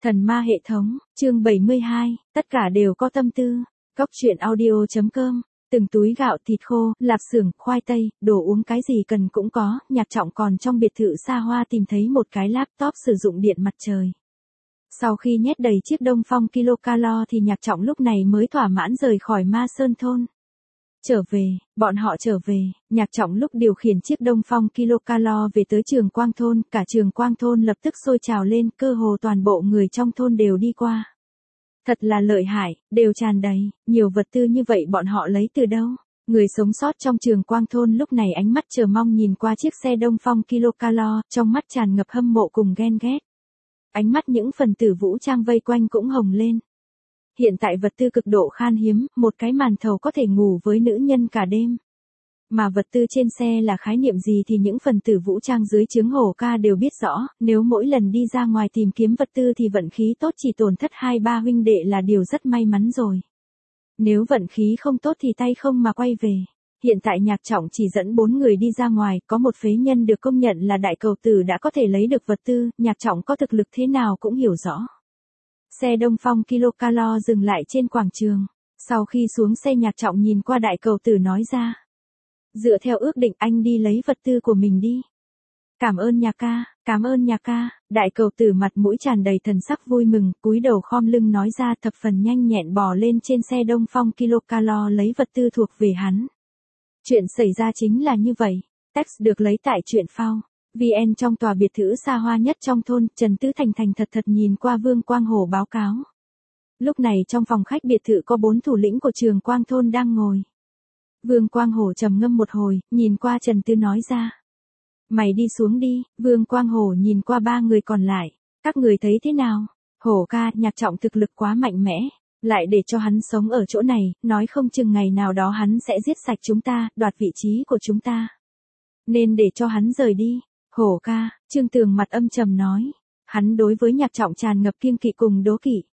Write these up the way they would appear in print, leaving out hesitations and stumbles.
Thần ma hệ thống, chương 72, tất cả đều có tâm tư. Cóc truyện audio.com, từng túi gạo thịt khô, lạp xưởng, khoai tây, đồ uống cái gì cần cũng có. Nhạc Trọng còn trong biệt thự xa hoa tìm thấy một cái laptop sử dụng điện mặt trời. Sau khi nhét đầy chiếc Đông Phong kilocalo thì Nhạc Trọng lúc này mới thỏa mãn rời khỏi Ma Sơn thôn. Bọn họ trở về, Nhạc Trọng lúc điều khiển chiếc Đông Phong kilocalo về tới Trường Quang thôn, cả Trường Quang thôn lập tức sôi trào lên, cơ hồ toàn bộ người trong thôn đều đi qua. Thật là lợi hại, đều tràn đầy, nhiều vật tư như vậy bọn họ lấy từ đâu? Người sống sót trong Trường Quang thôn lúc này ánh mắt chờ mong nhìn qua chiếc xe Đông Phong kilocalo, trong mắt tràn ngập hâm mộ cùng ghen ghét. Ánh mắt những phần tử vũ trang vây quanh cũng hồng lên. Hiện tại vật tư cực độ khan hiếm, một cái màn thầu có thể ngủ với nữ nhân cả đêm. Mà vật tư trên xe là khái niệm gì thì những phần tử vũ trang dưới trướng Hổ Ca đều biết rõ, nếu mỗi lần đi ra ngoài tìm kiếm vật tư thì vận khí tốt chỉ tổn thất 2-3 huynh đệ là điều rất may mắn rồi. Nếu vận khí không tốt thì tay không mà quay về. Hiện tại Nhạc Trọng chỉ dẫn 4 người đi ra ngoài, có một phế nhân được công nhận là đại cầu tử đã có thể lấy được vật tư, Nhạc Trọng có thực lực thế nào cũng hiểu rõ. Xe Đông Phong kilocalo dừng lại trên quảng trường. Sau khi xuống xe Nhạc Trọng nhìn qua đại cầu tử nói ra. Dựa theo ước định anh đi lấy vật tư của mình đi. Cảm ơn Nhạc ca, đại cầu tử mặt mũi tràn đầy thần sắc vui mừng, cúi đầu khom lưng nói ra thập phần nhanh nhẹn bò lên trên xe Đông Phong kilocalo lấy vật tư thuộc về hắn. Chuyện xảy ra chính là như vậy, text được lấy tại truyện phao. VN trong tòa biệt thự xa hoa nhất trong thôn, Trần Tứ Thành thành thật nhìn qua Vương Quang Hổ báo cáo. Lúc này trong phòng khách biệt thự có 4 thủ lĩnh của Trường Quang thôn đang ngồi. Vương Quang Hổ trầm ngâm một hồi, nhìn qua Trần Tứ nói ra. Mày đi xuống đi, Vương Quang Hổ nhìn qua 3 người còn lại. Các người thấy thế nào? Hổ ca, Nhạc Trọng thực lực quá mạnh mẽ. Lại để cho hắn sống ở chỗ này, nói không chừng ngày nào đó hắn sẽ giết sạch chúng ta, đoạt vị trí của chúng ta. Nên để cho hắn rời đi. Hổ ca, Trương Tường mặt âm trầm nói. Hắn đối với Nhạc Trọng tràn ngập kiêng kỵ cùng đố kỵ.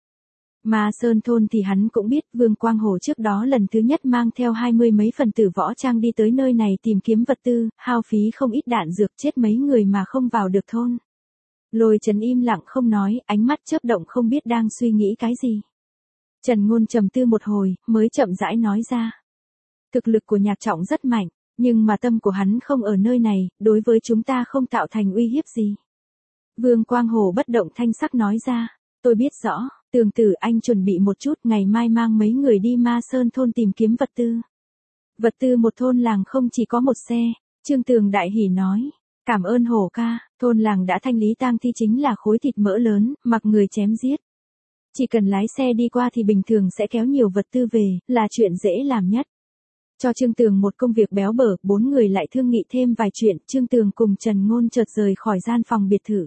Ma Sơn thôn thì hắn cũng biết Vương Quang Hổ trước đó lần thứ nhất mang theo 20 mấy phần tử võ trang đi tới nơi này tìm kiếm vật tư, hao phí không ít đạn dược chết mấy người mà không vào được thôn. Lôi Trấn im lặng không nói, ánh mắt chớp động không biết đang suy nghĩ cái gì. Trần Ngôn trầm tư một hồi, mới chậm rãi nói ra. Thực lực của Nhạc Trọng rất mạnh, nhưng mà tâm của hắn không ở nơi này, đối với chúng ta không tạo thành uy hiếp gì. Vương Quang Hổ bất động thanh sắc nói ra. Tôi biết rõ, Tường Tử anh chuẩn bị một chút, ngày mai mang mấy người đi Ma Sơn thôn tìm kiếm vật tư. Vật tư một thôn làng không chỉ có một xe, Trương Tường đại hỉ nói. Cảm ơn Hổ ca, thôn làng đã thanh lý tang thi chính là khối thịt mỡ lớn, mặc người chém giết. Chỉ cần lái xe đi qua thì bình thường sẽ kéo nhiều vật tư về, là chuyện dễ làm nhất. Cho Trương Tường một công việc béo bở, 4 người lại thương nghị thêm vài chuyện, Trương Tường cùng Trần Ngôn chợt rời khỏi gian phòng biệt thự.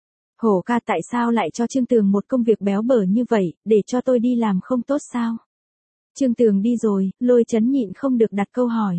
Hổ ca tại sao lại cho Trương Tường một công việc béo bở như vậy, để cho tôi đi làm không tốt sao? Trương Tường đi rồi, Lôi Trấn nhịn không được đặt câu hỏi.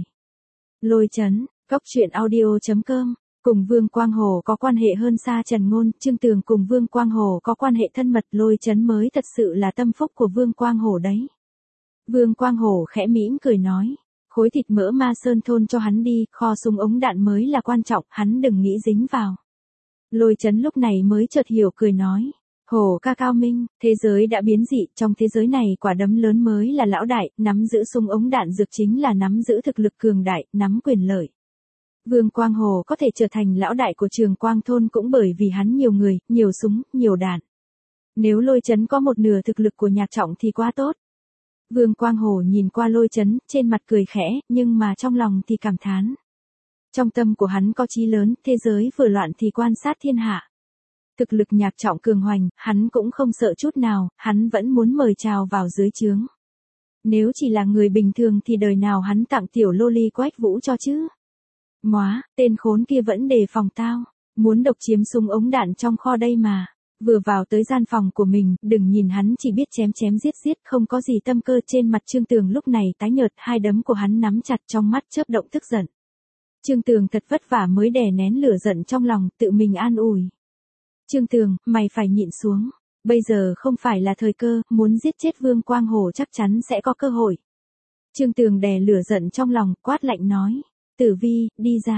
Lôi Trấn, Cóc truyện audio.com, cùng Vương Quang Hổ có quan hệ hơn xa Trần Ngôn, Trương Tường cùng Vương Quang Hổ có quan hệ thân mật, Lôi Trấn mới thật sự là tâm phúc của Vương Quang Hổ đấy. Vương Quang Hổ khẽ mỉm cười nói. Khối thịt mỡ Ma Sơn thôn cho hắn đi, kho súng ống đạn mới là quan trọng, hắn đừng nghĩ dính vào. Lôi Trấn lúc này mới chợt hiểu cười nói. Hổ ca cao minh, thế giới đã biến dị, trong thế giới này quả đấm lớn mới là lão đại, nắm giữ súng ống đạn dược chính là nắm giữ thực lực cường đại, nắm quyền lợi. Vương Quang Hổ có thể trở thành lão đại của Trường Quang thôn cũng bởi vì hắn nhiều người, nhiều súng, nhiều đạn. Nếu Lôi Trấn có một nửa thực lực của Nhạc Trọng thì quá tốt. Vương Quang Hổ nhìn qua Lôi Trấn, trên mặt cười khẽ, nhưng mà trong lòng thì cảm thán. Trong tâm của hắn có chí lớn, thế giới vừa loạn thì quan sát thiên hạ. Thực lực Nhạc Trọng cường hoành, hắn cũng không sợ chút nào, hắn vẫn muốn mời chào vào dưới trướng. Nếu chỉ là người bình thường thì đời nào hắn tặng tiểu loli Quách Vũ cho chứ. Móa, tên khốn kia vẫn đề phòng tao, muốn độc chiếm súng ống đạn trong kho đây mà. Vừa vào tới gian phòng của mình, đừng nhìn hắn chỉ biết chém giết, không có gì tâm cơ. Trên mặt Trương Tường lúc này tái nhợt, hai đấm của hắn nắm chặt, trong mắt chớp động tức giận. Trương Tường thật vất vả mới đè nén lửa giận trong lòng, tự mình an ủi. Trương Tường, mày phải nhịn xuống, bây giờ không phải là thời cơ, muốn giết chết Vương Quang Hổ chắc chắn sẽ có cơ hội. Trương Tường đè lửa giận trong lòng, quát lạnh nói. Tử Vi, đi ra.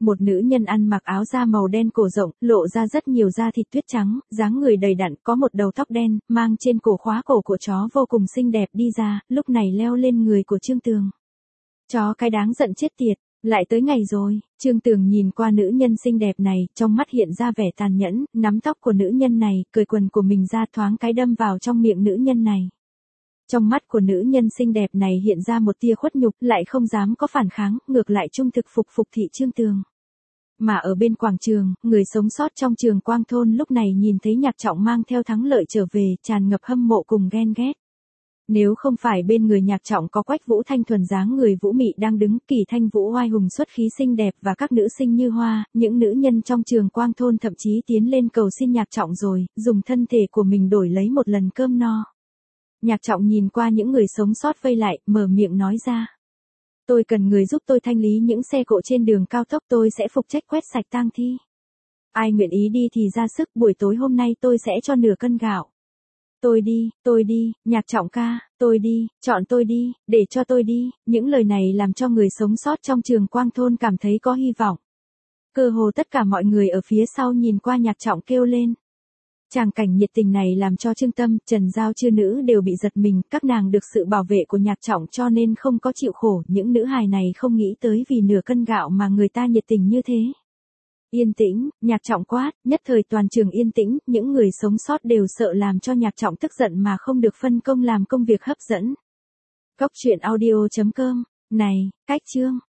một nữ nhân ăn mặc áo da màu đen cổ rộng, lộ ra rất nhiều da thịt tuyết trắng, dáng người đầy đặn, có một đầu tóc đen, mang trên cổ khóa cổ của chó vô cùng xinh đẹp đi ra, lúc này leo lên người của Trương Tường. Chó cái đáng giận chết tiệt, lại tới ngày rồi. Trương Tường nhìn qua nữ nhân xinh đẹp này, trong mắt hiện ra vẻ tàn nhẫn, nắm tóc của nữ nhân này, cởi quần của mình ra thoáng cái đâm vào trong miệng nữ nhân này. Trong mắt của nữ nhân xinh đẹp này hiện ra một tia khuất nhục, lại không dám có phản kháng, ngược lại trung thực phục thị Trương Tường. Mà ở bên quảng trường, người sống sót trong Trường Quang thôn lúc này nhìn thấy Nhạc Trọng mang theo thắng lợi trở về, tràn ngập hâm mộ cùng ghen ghét. Nếu không phải bên người Nhạc Trọng có Quách Vũ Thanh thuần dáng người vũ mị đang đứng, Kỳ Thanh Vũ oai hùng xuất khí xinh đẹp và các nữ sinh như hoa, những nữ nhân trong Trường Quang thôn thậm chí tiến lên cầu xin Nhạc Trọng rồi, dùng thân thể của mình đổi lấy một lần cơm no. Nhạc Trọng nhìn qua những người sống sót vây lại, mở miệng nói ra. Tôi cần người giúp tôi thanh lý những xe cộ trên đường cao tốc, tôi sẽ phụ trách quét sạch tang thi. Ai nguyện ý đi thì ra sức, buổi tối hôm nay tôi sẽ cho nửa cân gạo. Tôi đi, Nhạc Trọng ca, tôi đi, chọn tôi đi, để cho tôi đi, những lời này làm cho người sống sót trong Trường Quang thôn cảm thấy có hy vọng. Cơ hồ tất cả mọi người ở phía sau nhìn qua Nhạc Trọng kêu lên. Tràng cảnh nhiệt tình này làm cho Trương Tâm, Trần Giao chư nữ đều bị giật mình, các nàng được sự bảo vệ của Nhạc Trọng cho nên không có chịu khổ, những nữ hài này không nghĩ tới vì nửa cân gạo mà người ta nhiệt tình như thế. Yên tĩnh, Nhạc Trọng quát, nhất thời toàn trường yên tĩnh, những người sống sót đều sợ làm cho Nhạc Trọng tức giận mà không được phân công làm công việc hấp dẫn. Góc truyện audio.com, này, cách chương.